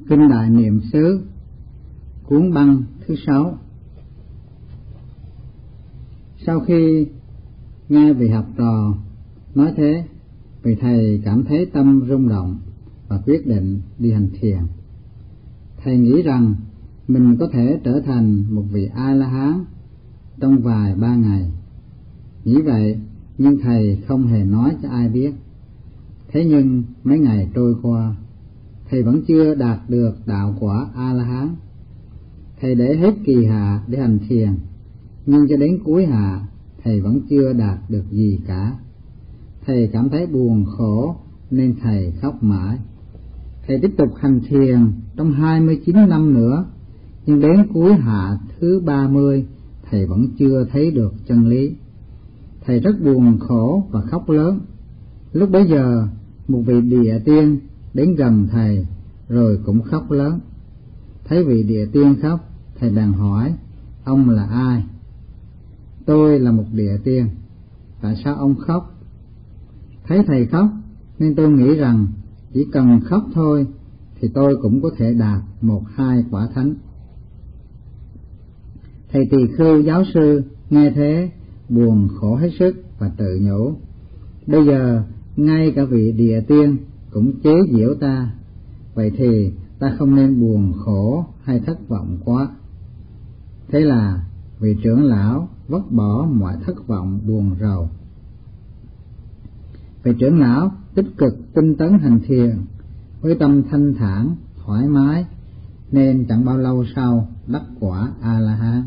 Kinh Đại Niệm xứ, cuốn băng thứ 6. Sau khi nghe vị học trò nói thế, vị thầy cảm thấy tâm rung động và quyết định đi hành thiền. Thầy nghĩ rằng mình có thể trở thành một vị A-la-hán trong vài ba ngày. Nghĩ vậy, nhưng thầy không hề nói cho ai biết. Thế nhưng mấy ngày trôi qua, thầy vẫn chưa đạt được đạo quả A-la-hán. Thầy để hết kỳ hạ để hành thiền, nhưng cho đến cuối hạ, thầy vẫn chưa đạt được gì cả. Thầy cảm thấy buồn khổ nên thầy khóc mãi. Thầy tiếp tục hành thiền trong 29 năm nữa, nhưng đến cuối hạ thứ 30, thầy vẫn chưa thấy được chân lý. Thầy rất buồn khổ và khóc lớn. Lúc bấy giờ, một vị địa tiên đến gần thầy rồi cũng khóc lớn. Thấy vị địa tiên khóc, thầy bèn hỏi: "Ông là ai?" "Tôi là một địa tiên." "Tại sao ông khóc?" Thấy thầy khóc nên tôi nghĩ rằng chỉ cần khóc thôi thì tôi cũng có thể đạt 1-2 quả thánh. Thầy tỳ khưu giáo sư nghe thế buồn khổ hết sức và tự nhủ: "Bây giờ ngay cả vị địa tiên cũng chế giễu ta, vậy thì ta không nên buồn khổ hay thất vọng quá." Thế là vị trưởng lão vứt bỏ mọi thất vọng buồn rầu. Vị trưởng lão tích cực tinh tấn hành thiền với tâm thanh thản, thoải mái, nên chẳng bao lâu sau đắc quả A-la-hán.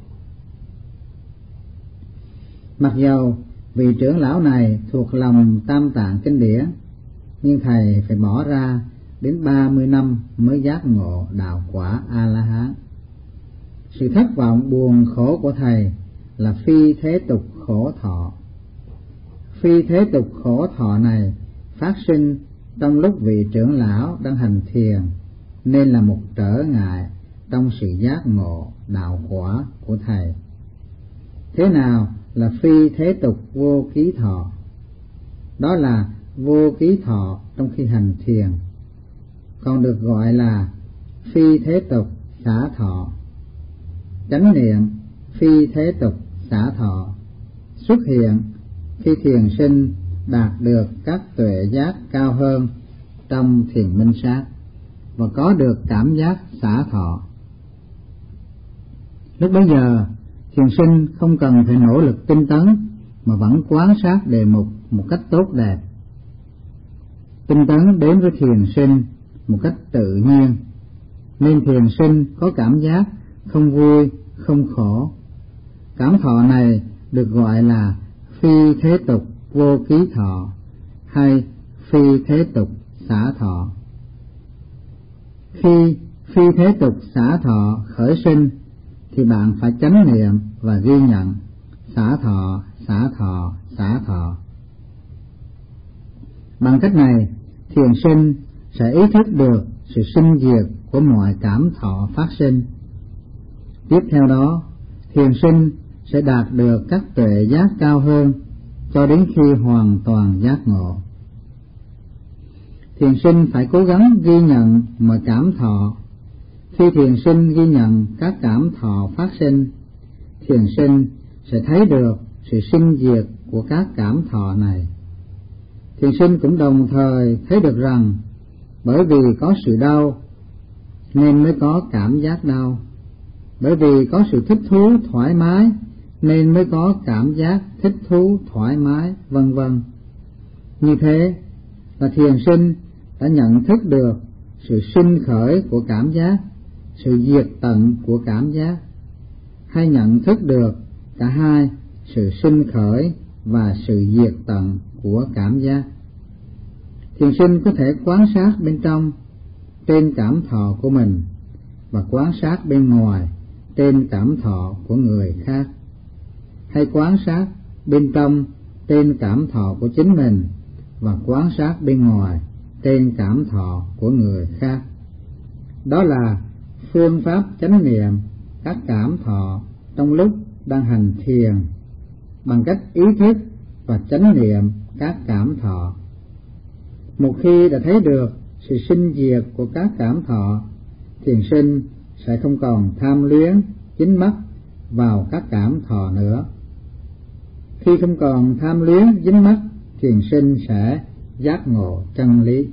Mặc dầu vị trưởng lão này thuộc lòng Tam Tạng Kinh Điển, nhưng thầy phải bỏ ra đến 30 năm mới giác ngộ đạo quả A-la-hán. Sự thất vọng buồn khổ của thầy là phi thế tục khổ thọ. Phi thế tục khổ thọ này phát sinh trong lúc vị trưởng lão đang hành thiền, nên là một trở ngại trong sự giác ngộ đạo quả của thầy. Thế nào là phi thế tục vô ký thọ? Đó là vô ký thọ trong khi hành thiền, còn được gọi là phi thế tục xả thọ. Chánh niệm phi thế tục xả thọ xuất hiện khi thiền sinh đạt được các tuệ giác cao hơn trong thiền minh sát và có được cảm giác xả thọ. Lúc bấy giờ, thiền sinh không cần phải nỗ lực tinh tấn mà vẫn quan sát đề mục một cách tốt đẹp. Tinh tấn đến với thiền sinh một cách tự nhiên, nên thiền sinh có cảm giác không vui, không khổ. Cảm thọ này được gọi là phi thế tục vô ký thọ hay phi thế tục xả thọ. Khi phi thế tục xả thọ khởi sinh thì bạn phải chánh niệm và ghi nhận xả thọ, xả thọ, xả thọ. Bằng cách này, thiền sinh sẽ ý thức được sự sinh diệt của mọi cảm thọ phát sinh. Tiếp theo đó, thiền sinh sẽ đạt được các tuệ giác cao hơn cho đến khi hoàn toàn giác ngộ. Thiền sinh phải cố gắng ghi nhận mọi cảm thọ. Khi thiền sinh ghi nhận các cảm thọ phát sinh, thiền sinh sẽ thấy được sự sinh diệt của các cảm thọ này. Thiền sinh cũng đồng thời thấy được rằng bởi vì có sự đau nên mới có cảm giác đau, bởi vì có sự thích thú thoải mái nên mới có cảm giác thích thú thoải mái, vân vân. Như thế là thiền sinh đã nhận thức được sự sinh khởi của cảm giác, sự diệt tận của cảm giác, hay nhận thức được cả hai, sự sinh khởi và sự diệt tận của cảm giác. Thiền sinh có thể quan sát bên trong trên cảm thọ của mình và quan sát bên ngoài trên cảm thọ của người khác, hay quan sát bên trong trên cảm thọ của chính mình và quan sát bên ngoài trên cảm thọ của người khác. Đó là phương pháp chánh niệm các cảm thọ trong lúc đang hành thiền bằng cách ý thức và chánh niệm các cảm thọ. Một khi đã thấy được sự sinh diệt của các cảm thọ, thiền sinh sẽ không còn tham luyến dính mắc vào các cảm thọ nữa. Khi không còn tham luyến dính mắc, thiền sinh sẽ giác ngộ chân lý.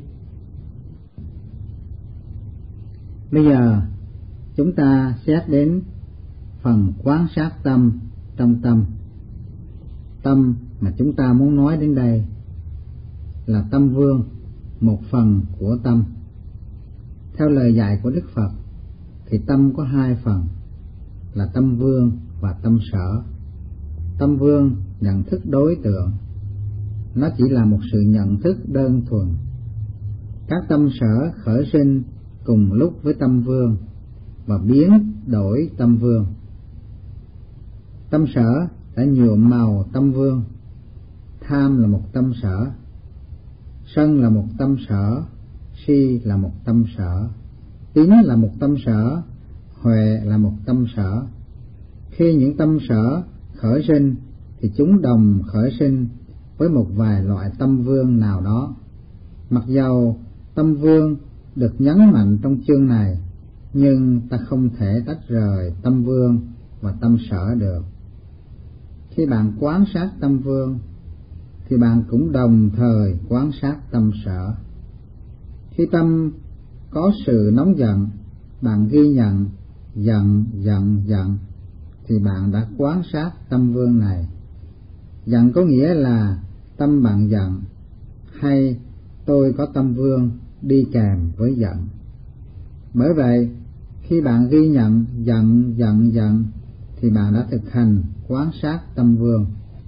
Bây giờ chúng ta xét đến phần quán sát tâm trong tâm. Tâm mà chúng ta muốn nói đến đây là tâm vương, một phần của tâm. Theo lời dạy của Đức Phật thì tâm có hai phần là tâm vương và tâm sở. Tâm vương nhận thức đối tượng, nó chỉ là một sự nhận thức đơn thuần. Các tâm sở khởi sinh cùng lúc với tâm vương và biến đổi tâm vương. Tâm sở đã nhuộm màu tâm vương. Tham là một tâm sở, sân là một tâm sở, si là một tâm sở, tín là một tâm sở, huệ là một tâm sở. Khi những tâm sở khởi sinh thì chúng đồng khởi sinh với một vài loại tâm vương nào đó. Mặc dầu tâm vương được nhấn mạnh trong chương này, nhưng ta không thể tách rời tâm vương và tâm sở được. Khi bạn quan sát tâm vương thì bạn cũng đồng thời quan sát tâm sở. Khi tâm có sự nóng giận, bạn ghi nhận giận thì bạn đã quan sát tâm vương này. Giận có nghĩa là tâm bạn giận, hay tôi có tâm vương đi kèm với giận. Bởi vậy, khi bạn ghi nhận giận thì bạn đã thực hành quan sát tâm vương.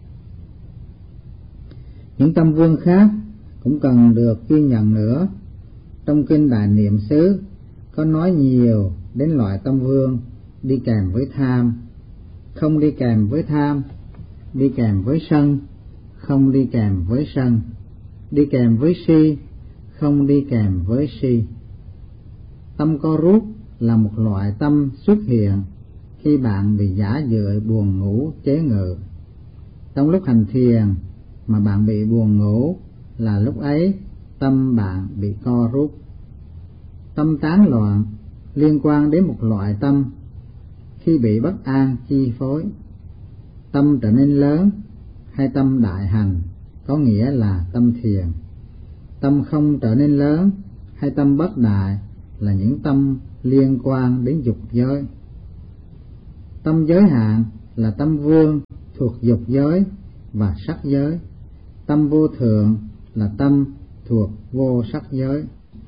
Những tâm vương khác cũng cần được ghi nhận nữa. Trong kinh Đại Niệm xứ có nói nhiều đến loại tâm vương đi kèm với tham, không đi kèm với tham, đi kèm với sân, không đi kèm với sân, đi kèm với si, không đi kèm với si. Tâm co rút là một loại tâm xuất hiện khi bạn bị giả dợi buồn ngủ chế ngự. Trong lúc hành thiền mà bạn bị buồn ngủ là lúc ấy tâm bạn bị co rút. Tâm tán loạn liên quan đến một loại tâm khi bị bất an chi phối. Tâm trở nên lớn hay tâm đại hành có nghĩa là tâm thiền. Tâm không trở nên lớn hay tâm bất đại là những tâm liên quan đến dục giới. Tâm giới hạn là tâm vương thuộc dục giới và sắc giới. Tâm vô thượng là tâm thuộc vô sắc giới.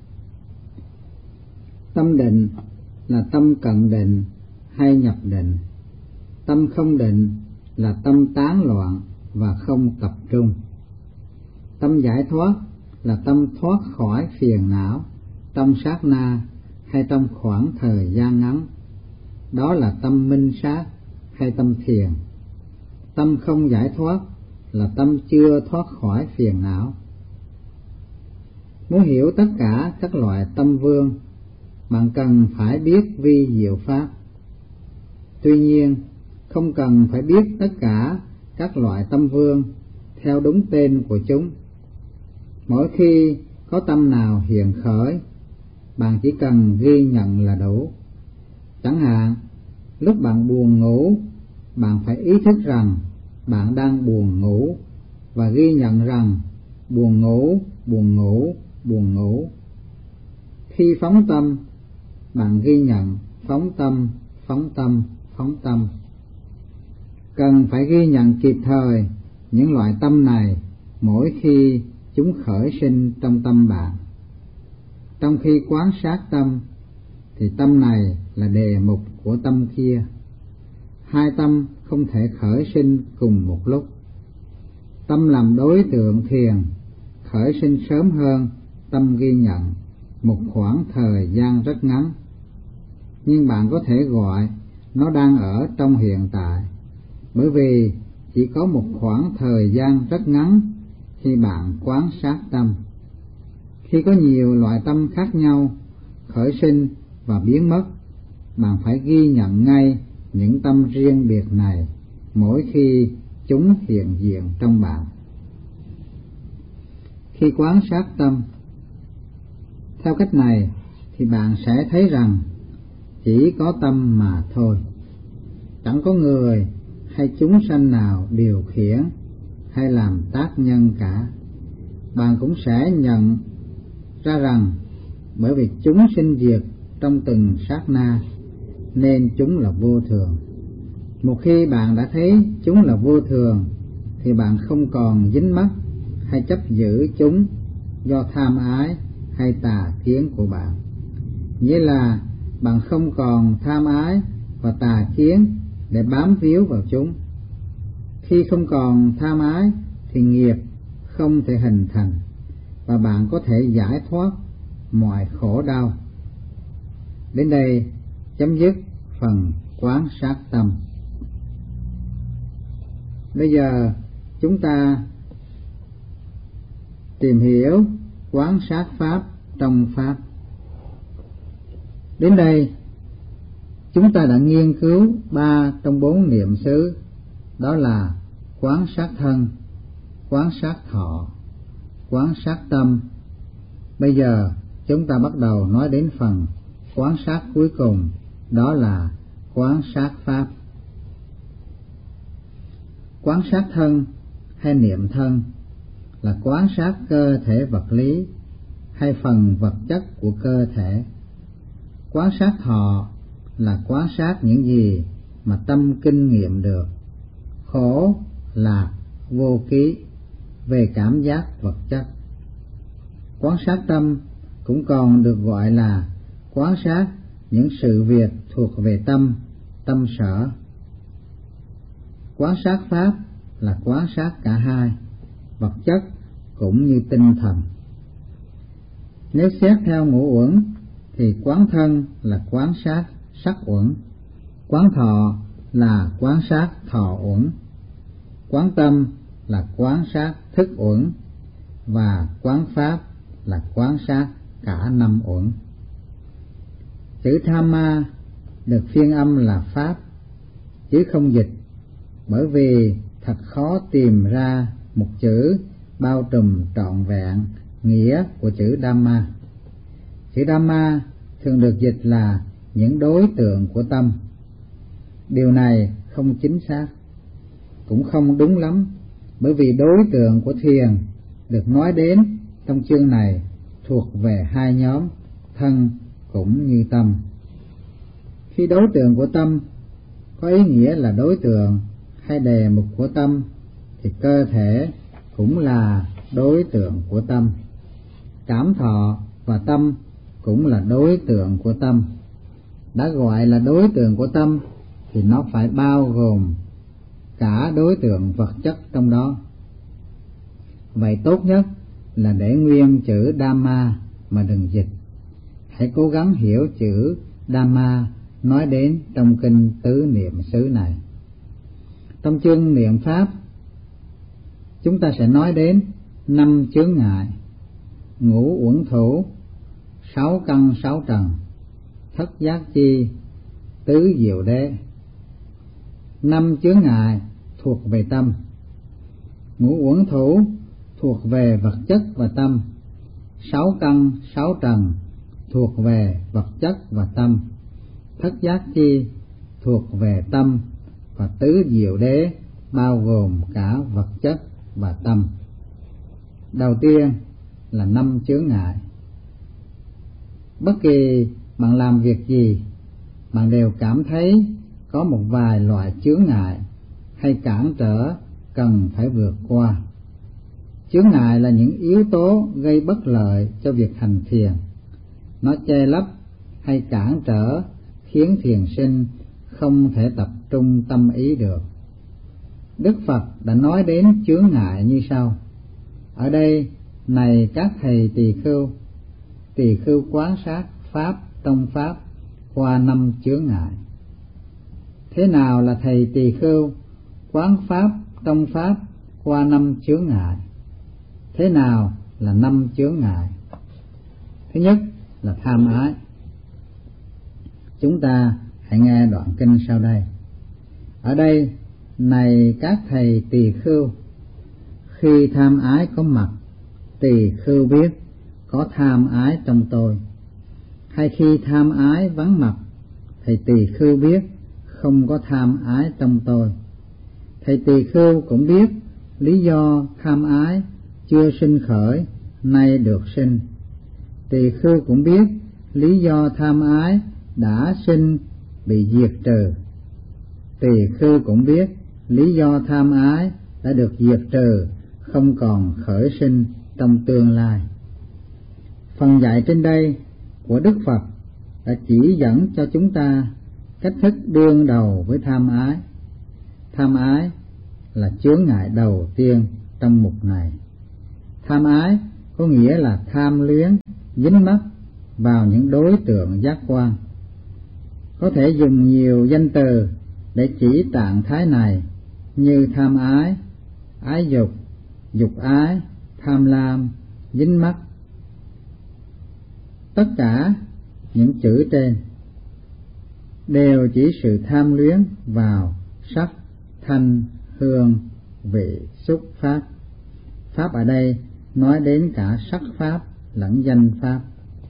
Tâm định là tâm cận định hay nhập định. Tâm không định là tâm tán loạn và không tập trung. Tâm giải thoát là tâm thoát khỏi phiền não trong sát na hay trong khoảng thời gian ngắn. Đó là tâm minh sát hay tâm thiền. Tâm không giải thoát là tâm chưa thoát khỏi phiền não. Muốn hiểu tất cả các loại tâm vương, bạn cần phải biết vi diệu pháp. Tuy nhiên, không cần phải biết tất cả các loại tâm vương theo đúng tên của chúng. Mỗi khi có tâm nào hiện khởi, bạn chỉ cần ghi nhận là đủ. Chẳng hạn, lúc bạn buồn ngủ, bạn phải ý thức rằng bạn đang buồn ngủ và ghi nhận rằng buồn ngủ. Khi phóng tâm, bạn ghi nhận phóng tâm. Cần phải ghi nhận kịp thời những loại tâm này mỗi khi chúng khởi sinh trong tâm bạn. Trong khi quan sát tâm thì tâm này là đề mục của tâm kia. Hai tâm không thể khởi sinh cùng một lúc. Tâm làm đối tượng thiền khởi sinh sớm hơn tâm ghi nhận một khoảng thời gian rất ngắn, nhưng bạn có thể gọi nó đang ở trong hiện tại, bởi vì chỉ có một khoảng thời gian rất ngắn khi bạn quan sát tâm. Khi có nhiều loại tâm khác nhau khởi sinh và biến mất, bạn phải ghi nhận ngay những tâm riêng biệt này mỗi khi chúng hiện diện trong bạn. Khi quan sát tâm, Theo cách này thì bạn sẽ thấy rằng chỉ có tâm mà thôi, chẳng có người hay chúng sanh nào điều khiển hay làm tác nhân cả. Bạn cũng sẽ nhận ra rằng bởi vì chúng sinh diệt trong từng sát na nên chúng là vô thường. Một khi bạn đã thấy chúng là vô thường thì bạn không còn dính mắc hay chấp giữ chúng do tham ái hay tà kiến của bạn. Nghĩa là bạn không còn tham ái và tà kiến để bám víu vào chúng. Khi không còn tham ái thì nghiệp không thể hình thành và bạn có thể giải thoát mọi khổ đau. Đến đây chấm dứt phần quán sát tâm. Bây giờ chúng ta tìm hiểu quán sát pháp trong pháp. Đến đây chúng ta đã nghiên cứu 3 trong 4 niệm xứ, đó là quán sát thân, quán sát thọ, quán sát tâm. Bây giờ chúng ta bắt đầu nói đến phần quán sát cuối cùng, đó là quán sát pháp. Quán sát thân hay niệm thân là quán sát cơ thể vật lý hay phần vật chất của cơ thể. Quán sát thọ là quan sát những gì mà tâm kinh nghiệm được, khổ, lạc, vô ký về cảm giác vật chất. Quan sát tâm cũng còn được gọi là quan sát những sự việc thuộc về tâm, tâm sở. Quan sát pháp là quan sát cả hai, vật chất cũng như tinh thần. Nếu xét theo ngũ uẩn thì quán thân là quán sát sắc uẩn, quán thọ là quán sát thọ uẩn, quán tâm là quán sát thức uẩn và quán pháp là quán sát cả 5 uẩn. Chữ tham ma được phiên âm là pháp chứ không dịch, bởi vì thật khó tìm ra một chữ bao trùm trọn vẹn nghĩa của chữ Dhamma. Chữ Dhamma thường được dịch là những đối tượng của tâm. Điều này không chính xác, cũng không đúng lắm, bởi vì đối tượng của thiền được nói đến trong chương này thuộc về hai nhóm, thân cũng như tâm. Khi đối tượng của tâm có ý nghĩa là đối tượng hay đề mục của tâm thì cơ thể cũng là đối tượng của tâm. Cảm thọ và tâm cũng là đối tượng của tâm. Đã gọi là đối tượng của tâm thì nó phải bao gồm cả đối tượng vật chất trong đó. Vậy tốt nhất là để nguyên chữ Dhamma mà đừng dịch. Hãy cố gắng hiểu chữ Dhamma nói đến trong kinh tứ niệm xứ này. Trong chương niệm pháp, chúng ta sẽ nói đến 5 chướng ngại: ngũ uẩn thủ, 6 căn 6 trần, thất giác chi, tứ diệu đế. 5 chướng ngại thuộc về tâm. Ngũ uẩn thủ thuộc về vật chất và tâm. 6 căn 6 trần thuộc về vật chất và tâm. Thất giác chi thuộc về tâm, và tứ diệu đế bao gồm cả vật chất và tâm. Đầu tiên là 5 chướng ngại. Bất kỳ bạn làm việc gì, bạn đều cảm thấy có một vài loại chướng ngại hay cản trở cần phải vượt qua. Chướng ngại là những yếu tố gây bất lợi cho việc hành thiền. Nó che lấp hay cản trở khiến thiền sinh không thể tập trung tâm ý được. Đức Phật đã nói đến chướng ngại như sau: ở đây này các thầy tỳ khưu quán sát pháp trong pháp qua 5 chướng ngại. Thế nào là thầy tỳ khưu quán pháp trong pháp qua 5 chướng ngại? Thế nào là 5 chướng ngại? Thứ nhất là tham ái. Chúng ta hãy nghe đoạn kinh sau đây. Ở đây này các thầy tỳ khưu, khi tham ái có mặt, tỳ khưu biết có tham ái trong tôi. Hay khi tham ái vắng mặt, thì tỳ khưu biết không có tham ái trong tôi. Thầy tỳ khưu cũng biết lý do tham ái chưa sinh khởi, nay được sinh. Tỳ khưu cũng biết lý do tham ái đã sinh, bị diệt trừ. Tỳ khưu cũng biết lý do tham ái đã được diệt trừ, không còn khởi sinh trong tương lai. Phần dạy trên đây của Đức Phật đã chỉ dẫn cho chúng ta cách thức đương đầu với tham ái. Tham ái là chướng ngại đầu tiên trong mục này. Tham ái có nghĩa là tham luyến, dính mắc vào những đối tượng giác quan. Có thể dùng nhiều danh từ để chỉ trạng thái này như tham ái, ái dục, dục ái, tham lam, dính mắc. Tất cả những chữ trên đều chỉ sự tham luyến vào sắc, thanh, hương, vị, xúc, pháp. Pháp ở đây nói đến cả sắc pháp lẫn danh pháp.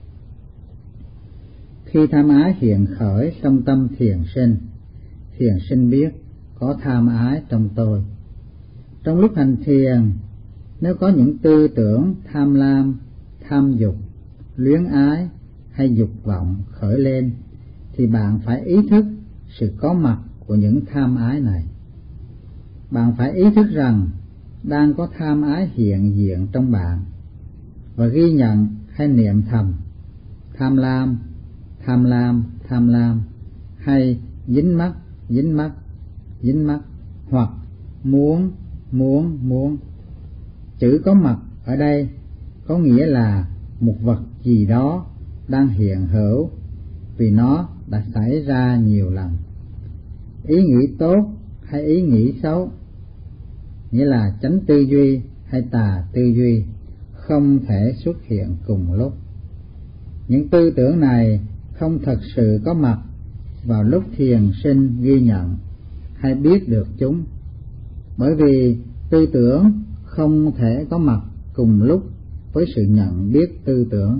Khi tham ái hiện khởi trong tâm thiền sinh biết có tham ái trong tôi. Trong lúc hành thiền, nếu có những tư tưởng tham lam, tham dục, luyến ái hay dục vọng khởi lên, thì bạn phải ý thức sự có mặt của những tham ái này. Bạn phải ý thức rằng đang có tham ái hiện diện trong bạn, và ghi nhận hay niệm thầm tham lam, tham lam, tham lam, hay dính mắc, dính mắc, dính mắc, hoặc muốn, muốn, muốn. Chữ có mặt ở đây có nghĩa là một vật gì đó đang hiện hữu, vì nó đã xảy ra nhiều lần. Ý nghĩ tốt hay ý nghĩ xấu, nghĩa là chánh tư duy hay tà tư duy, không thể xuất hiện cùng lúc. Những tư tưởng này không thật sự có mặt vào lúc thiền sinh ghi nhận hay biết được chúng, bởi vì tư tưởng không thể có mặt cùng lúc với sự nhận biết tư tưởng.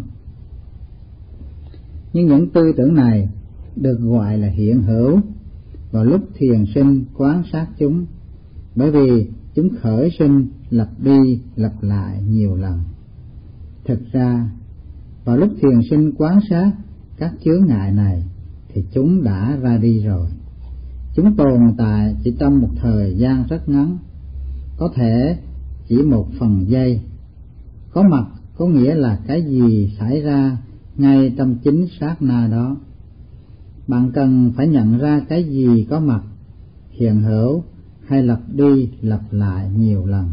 Nhưng những tư tưởng này được gọi là hiện hữu vào lúc thiền sinh quan sát chúng, bởi vì chúng khởi sinh lặp đi lặp lại nhiều lần. Thực ra, vào lúc thiền sinh quan sát các chướng ngại này thì chúng đã ra đi rồi. Chúng tồn tại chỉ trong một thời gian rất ngắn, có thể chỉ một phần giây. Có mặt có nghĩa là cái gì xảy ra ngay trong chính sát na đó. Bạn cần phải nhận ra cái gì có mặt, hiện hữu hay lặp đi lặp lại nhiều lần.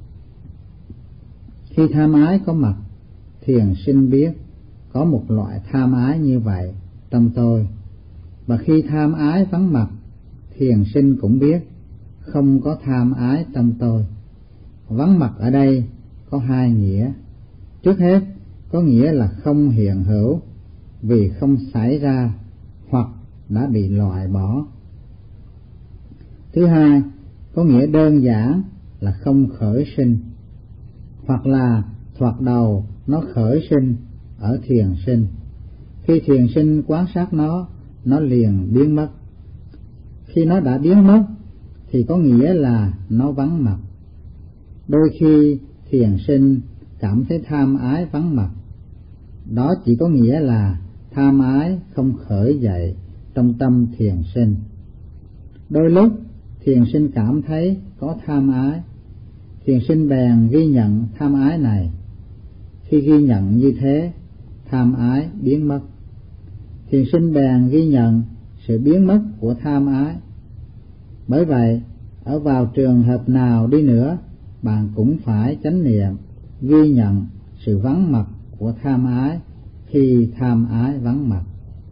Khi tham ái có mặt, thiền sinh biết có một loại tham ái như vậy trong tôi, và khi tham ái vắng mặt, thiền sinh cũng biết không có tham ái trong tôi. Vắng mặt ở đây có hai nghĩa. Trước hết, có nghĩa là không hiện hữu vì không xảy ra hoặc đã bị loại bỏ. Thứ hai, có nghĩa đơn giản là không khởi sinh, hoặc là thoạt đầu nó khởi sinh ở thiền sinh. Khi thiền sinh quan sát nó liền biến mất. Khi nó đã biến mất thì có nghĩa là nó vắng mặt. Đôi khi thiền sinh cảm thấy tham ái vắng mặt, đó chỉ có nghĩa là tham ái không khởi dậy trong tâm thiền sinh. Đôi lúc thiền sinh cảm thấy có tham ái, thiền sinh bèn ghi nhận tham ái này. Khi ghi nhận như thế, tham ái biến mất. Thiền sinh bèn ghi nhận sự biến mất của tham ái. Bởi vậy, ở vào trường hợp nào đi nữa, bạn cũng phải chánh niệm, ghi nhận sự vắng mặt của tham ái khi tham ái vắng mặt.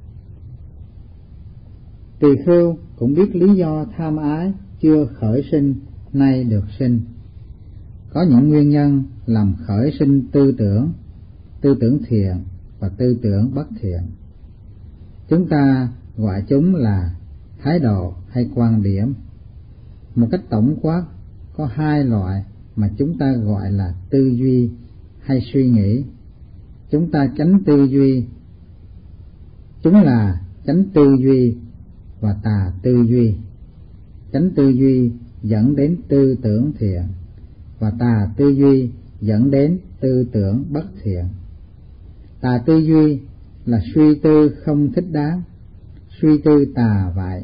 Tỳ khưu cũng biết lý do tham ái chưa khởi sinh nay được sinh. Có những nguyên nhân làm khởi sinh tư tưởng thiện và tư tưởng bất thiện. Chúng ta gọi chúng là thái độ hay quan điểm. Một cách tổng quát, có hai loại mà chúng ta gọi là tư duy hay suy nghĩ. chúng ta tránh tư duy. Chúng là tránh tư duy và tà tư duy. Tránh tư duy dẫn đến tư tưởng thiện, và tà tư duy dẫn đến tư tưởng bất thiện. Tà tư duy là suy tư không thích đáng, suy tư tà vậy.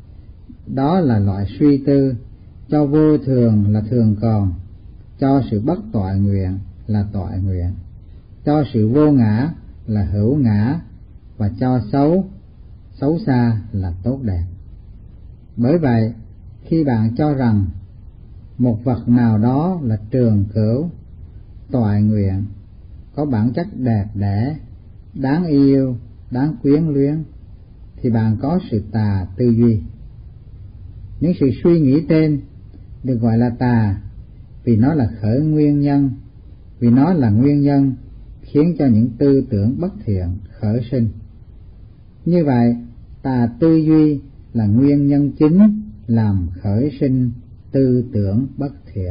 Đó là loại suy tư cho vô thường là thường còn, cho sự bất toại nguyện là toại nguyện, cho sự vô ngã là hữu ngã, và cho xấu xa là tốt đẹp. Bởi vậy, khi bạn cho rằng một vật nào đó là trường cửu, toại nguyện, có bản chất đẹp đẽ, đáng yêu, đáng quyến luyến, thì bạn có sự tà tư duy. Những sự suy nghĩ trên được gọi là tà vì nó là khởi nguyên nhân, vì nó là nguyên nhân khiến cho những tư tưởng bất thiện khởi sinh. Như vậy, tà tư duy là nguyên nhân chính làm khởi sinh tư tưởng bất thiện.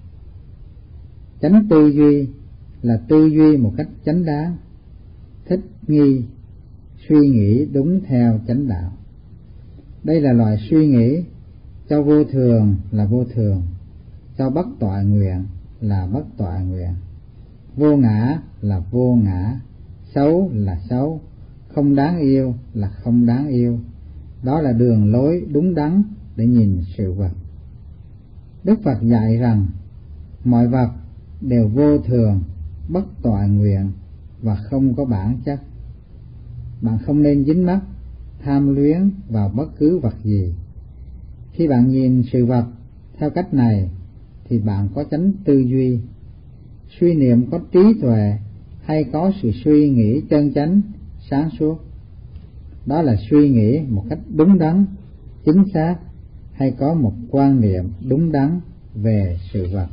Chánh tư duy là tư duy một cách chánh đáng, thích nghi, suy nghĩ đúng theo chánh đạo. Đây là loại suy nghĩ cho vô thường là vô thường, cho bất toại nguyện là bất toại nguyện, vô ngã là vô ngã, xấu là xấu, không đáng yêu là không đáng yêu. Đó là đường lối đúng đắn để nhìn sự vật. Đức Phật dạy rằng mọi vật đều vô thường, bất toại nguyện và không có bản chất. Bạn không nên dính mắc, tham luyến vào bất cứ vật gì. Khi bạn nhìn sự vật theo cách này thì bạn có chánh tư duy. Suy niệm có trí tuệ hay có sự suy nghĩ chân chánh, sáng suốt. Đó là suy nghĩ một cách đúng đắn, chính xác, hay có một quan niệm đúng đắn về sự vật.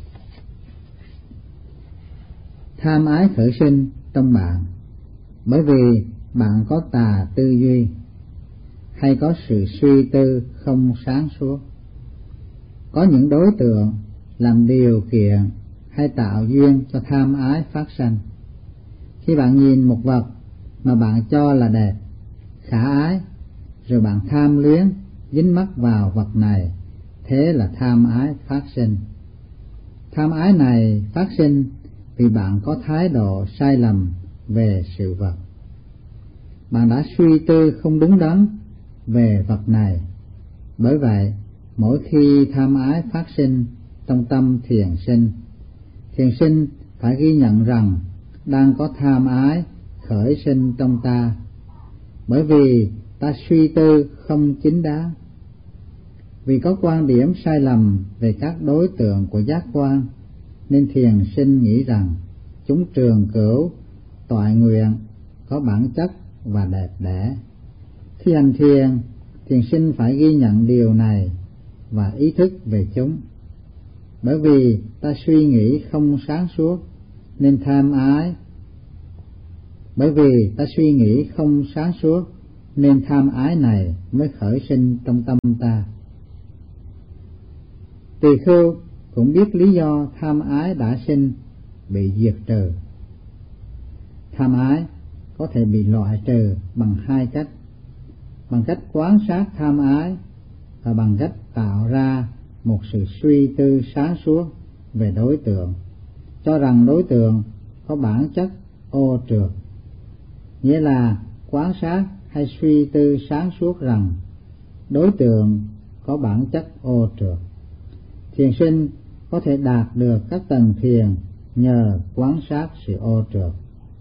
Tham ái khởi sinh trong bạn bởi vì bạn có tà tư duy hay có sự suy tư không sáng suốt. Có những đối tượng làm điều kiện hay tạo duyên cho tham ái phát sanh. Khi bạn nhìn một vật mà bạn cho là đẹp, khả ái, rồi bạn tham luyến, dính mắc vào vật này, thế là tham ái phát sinh. Tham ái này phát sinh vì bạn có thái độ sai lầm về sự vật. Bạn đã suy tư không đúng đắn về vật này. Bởi vậy, mỗi khi tham ái phát sinh trong tâm thiền sinh phải ghi nhận rằng đang có tham ái khởi sinh trong ta, bởi vì ta suy tư không chính đáng. Vì có quan điểm sai lầm về các đối tượng của giác quan, nên thiền sinh nghĩ rằng chúng trường cửu, toại nguyện, có bản chất và đẹp đẽ. Khi hành thiền, thiền sinh phải ghi nhận điều này và ý thức về chúng. Bởi vì ta suy nghĩ không sáng suốt nên tham ái. Bởi vì ta suy nghĩ không sáng suốt nên tham ái này mới khởi sinh trong tâm ta. Tỳ khưu cũng biết lý do tham ái đã sinh bị diệt trừ. Tham ái có thể bị loại trừ bằng hai cách: bằng cách quan sát tham ái và bằng cách tạo ra một sự suy tư sáng suốt về đối tượng, cho rằng đối tượng có bản chất ô trượt. Nghĩa là quan sát hay suy tư sáng suốt rằng đối tượng có bản chất ô trượt. Thiền sinh có thể đạt được các tầng thiền nhờ quan sát sự ô trượt.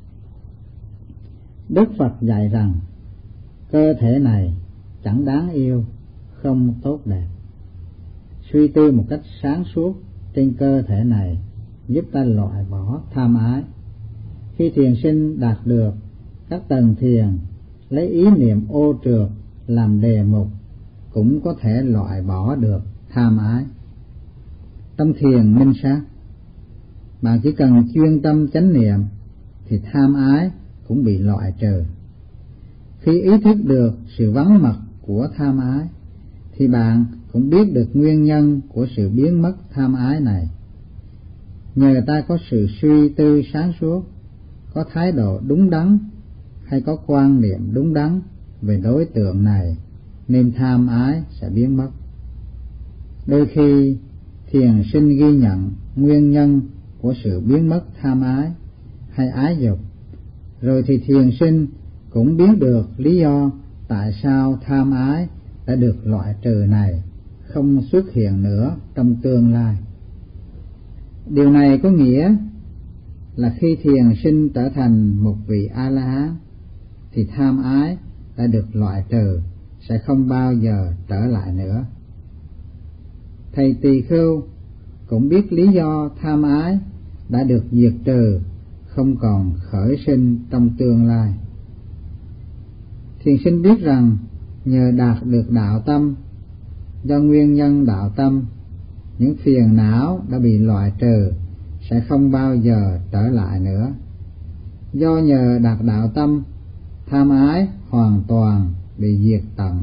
Đức Phật dạy rằng cơ thể này chẳng đáng yêu, không tốt đẹp. Suy tư một cách sáng suốt trên cơ thể này giúp ta loại bỏ tham ái. Khi thiền sinh đạt được các tầng thiền, lấy ý niệm ô trượt làm đề mục cũng có thể loại bỏ được tham ái. Tâm thiền minh sát, bạn chỉ cần chuyên tâm chánh niệm thì tham ái cũng bị loại trừ. Khi ý thức được sự vắng mặt của tham ái thì bạn cũng biết được nguyên nhân của sự biến mất tham ái này. Nhờ ta có sự suy tư sáng suốt, có thái độ đúng đắn hay có quan niệm đúng đắn về đối tượng này nên tham ái sẽ biến mất. Đôi khi thiền sinh ghi nhận nguyên nhân của sự biến mất tham ái hay ái dục, rồi thì thiền sinh cũng biết được lý do tại sao tham ái đã được loại trừ này không xuất hiện nữa trong tương lai. Điều này có nghĩa là khi thiền sinh trở thành một vị A-la-hán thì tham ái đã được loại trừ, sẽ không bao giờ trở lại nữa. Thầy Tỳ Khưu cũng biết lý do tham ái đã được diệt trừ, không còn khởi sinh trong tương lai. Thiền sinh biết rằng nhờ đạt được đạo tâm, do nguyên nhân đạo tâm, những phiền não đã bị loại trừ, sẽ không bao giờ trở lại nữa. Do nhờ đạt đạo tâm, tham ái hoàn toàn bị diệt tận.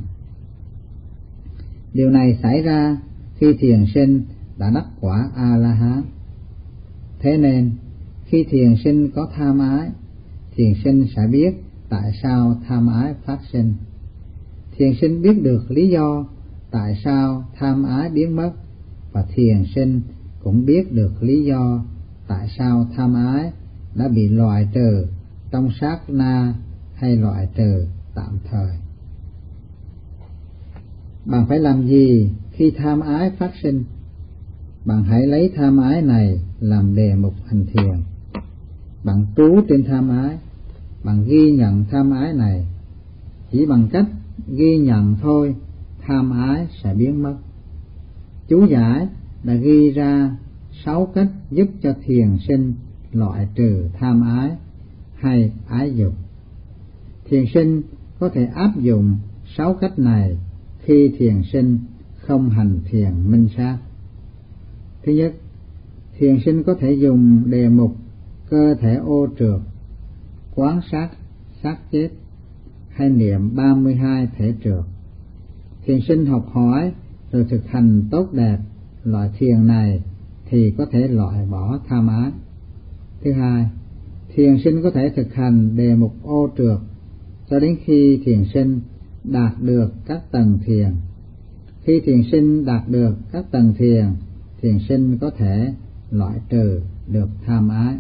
Điều này xảy ra khi thiền sinh đã đắc quả A-la-hán. Thế nên, khi thiền sinh có tham ái, thiền sinh sẽ biết tại sao tham ái phát sinh. Thiền sinh biết được lý do tại sao tham ái biến mất, và thiền sinh cũng biết được lý do tại sao tham ái đã bị loại trừ trong sát na hay loại trừ tạm thời. Bạn phải làm gì khi tham ái phát sinh? Bạn hãy lấy tham ái này làm đề mục hành thiền. Bạn trú trên tham ái, bạn ghi nhận tham ái này. Chỉ bằng cách ghi nhận thôi, tham ái sẽ biến mất. Chú giải đã ghi ra 6 cách giúp cho thiền sinh loại trừ tham ái hay ái dục. Thiền sinh có thể áp dụng 6 cách này khi thiền sinh không hành thiền minh sát. Thứ nhất, thiền sinh có thể dùng đề mục cơ thể ô trượt, quán sát xác chết hay niệm 32 thể trượt. Thiền sinh học hỏi rồi thực hành tốt đẹp loại thiền này thì có thể loại bỏ tham ái. Thứ hai, thiền sinh có thể thực hành đề mục ô trượt cho đến khi thiền sinh đạt được các tầng thiền. Khi thiền sinh đạt được các tầng thiền, thiền sinh có thể loại trừ được tham ái.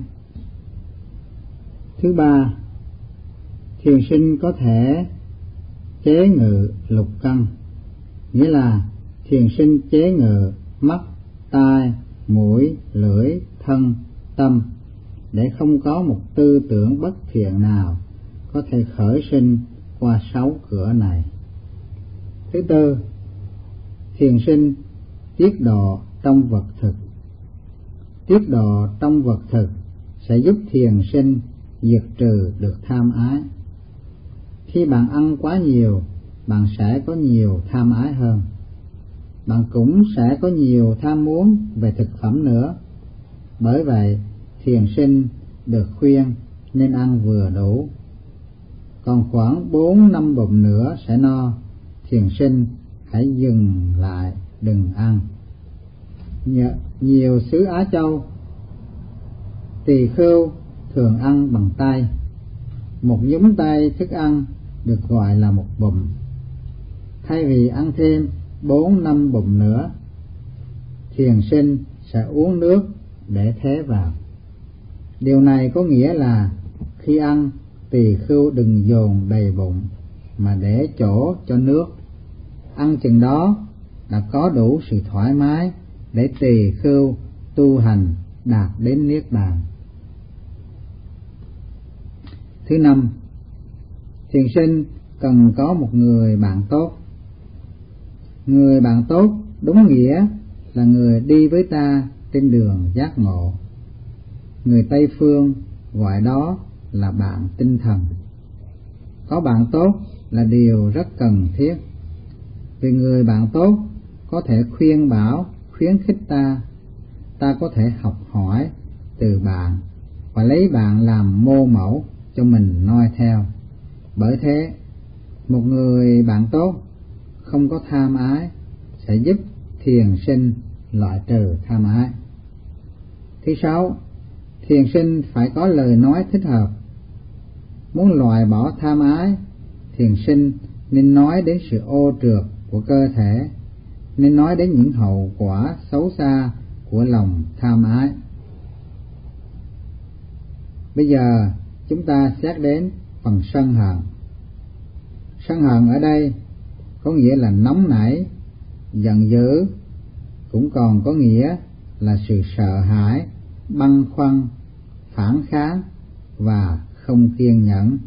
Thứ ba, thiền sinh có thể chế ngự lục căn, nghĩa là thiền sinh chế ngự mắt, tai, mũi, lưỡi, thân, tâm, để không có một tư tưởng bất thiện nào có thể khởi sinh qua 6 cửa này. Thứ tư, thiền sinh tiết độ trong vật thực. Tiết độ trong vật thực sẽ giúp thiền sinh diệt trừ được tham ái. Khi bạn ăn quá nhiều, bạn sẽ có nhiều tham ái hơn. Bạn cũng sẽ có nhiều tham muốn về thực phẩm nữa. Bởi vậy, thiền sinh được khuyên nên ăn vừa đủ. Còn khoảng 4-5 bụng nữa sẽ no, thiền sinh hãy dừng lại, đừng ăn. Nhiều xứ Á Châu, tỳ khưu thường ăn bằng tay. Một nhúng tay thức ăn được gọi là một bụng. Thay vì ăn thêm 4-5 bụng nữa, thiền sinh sẽ uống nước để thế vào. Điều này có nghĩa là khi ăn, tỳ khưu đừng dồn đầy bụng mà để chỗ cho nước. Ăn chừng đó đã có đủ sự thoải mái để tỳ khưu tu hành đạt đến niết bàn. Thứ năm, thiền sinh cần có một người bạn tốt. Người bạn tốt đúng nghĩa là người đi với ta trên đường giác ngộ. Người Tây Phương gọi đó là bạn tinh thần. Có bạn tốt là điều rất cần thiết, vì người bạn tốt có thể khuyên bảo, khuyến khích ta có thể học hỏi từ bạn và lấy bạn làm mô mẫu cho mình noi theo. Bởi thế, một người bạn tốt không có tham ái sẽ giúp thiền sinh loại trừ tham ái. Thứ sáu, thiền sinh phải có lời nói thích hợp Muốn loại bỏ tham ái, thiền sinh nên nói đến sự ô trượt của cơ thể, nên nói đến những hậu quả xấu xa của lòng tham ái. Bây giờ chúng ta xét đến phần sân hận. Sân hận ở đây có nghĩa là nóng nảy, giận dữ, cũng còn có nghĩa là sự sợ hãi, băn khoăn, phản kháng và không kiên nhẫn.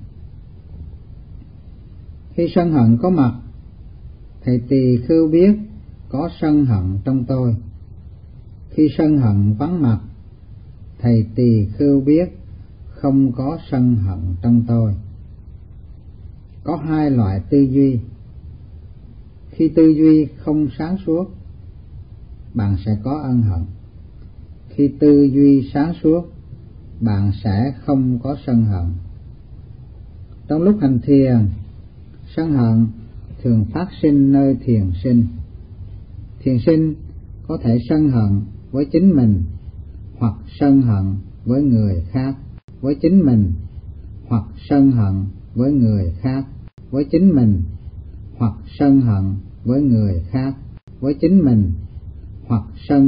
Khi sân hận có mặt, thầy tỳ khưu biết có sân hận trong tôi. Khi sân hận vắng mặt, thầy tỳ khưu biết không có sân hận trong tôi. Có hai loại tư duy. Khi tư duy không sáng suốt, bạn sẽ có ân hận. Khi tư duy sáng suốt, bạn sẽ không có sân hận. Trong lúc hành thiền, sân hận thường phát sinh nơi thiền sinh. Thiền sinh có thể sân hận với chính mình hoặc sân hận với người khác. Với chính mình hoặc sân hận với người khác. Với chính mình hoặc sân hận với người khác. Với chính mình hoặc sân